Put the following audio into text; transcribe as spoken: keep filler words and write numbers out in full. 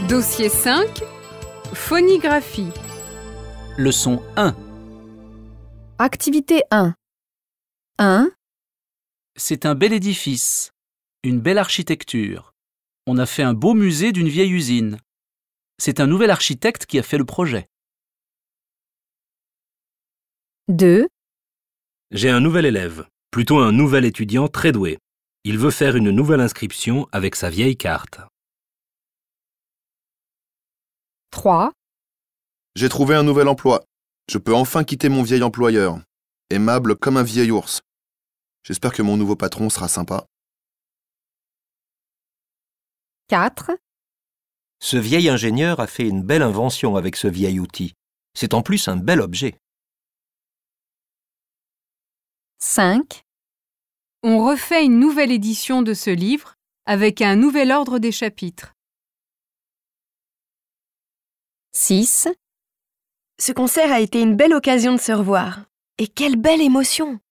Dossier cinq. Phonigraphie. Leçon un. Activité un. un. C'est un bel édifice, une belle architecture. On a fait un beau musée d'une vieille usine. C'est un nouvel architecte qui a fait le projet. deux. J'ai un nouvel élève, plutôt un nouvel étudiant très doué. Il veut faire une nouvelle inscription avec sa vieille carte. trois. J'ai trouvé un nouvel emploi. Je peux enfin quitter mon vieil employeur. Aimable comme un vieil ours. J'espère que mon nouveau patron sera sympa. quatre. Ce vieil ingénieur a fait une belle invention avec ce vieil outil. C'est en plus un bel objet. cinq. On refait une nouvelle édition de ce livre avec un nouvel ordre des chapitres. six. Ce concert a été une belle occasion de se revoir. Et quelle belle émotion!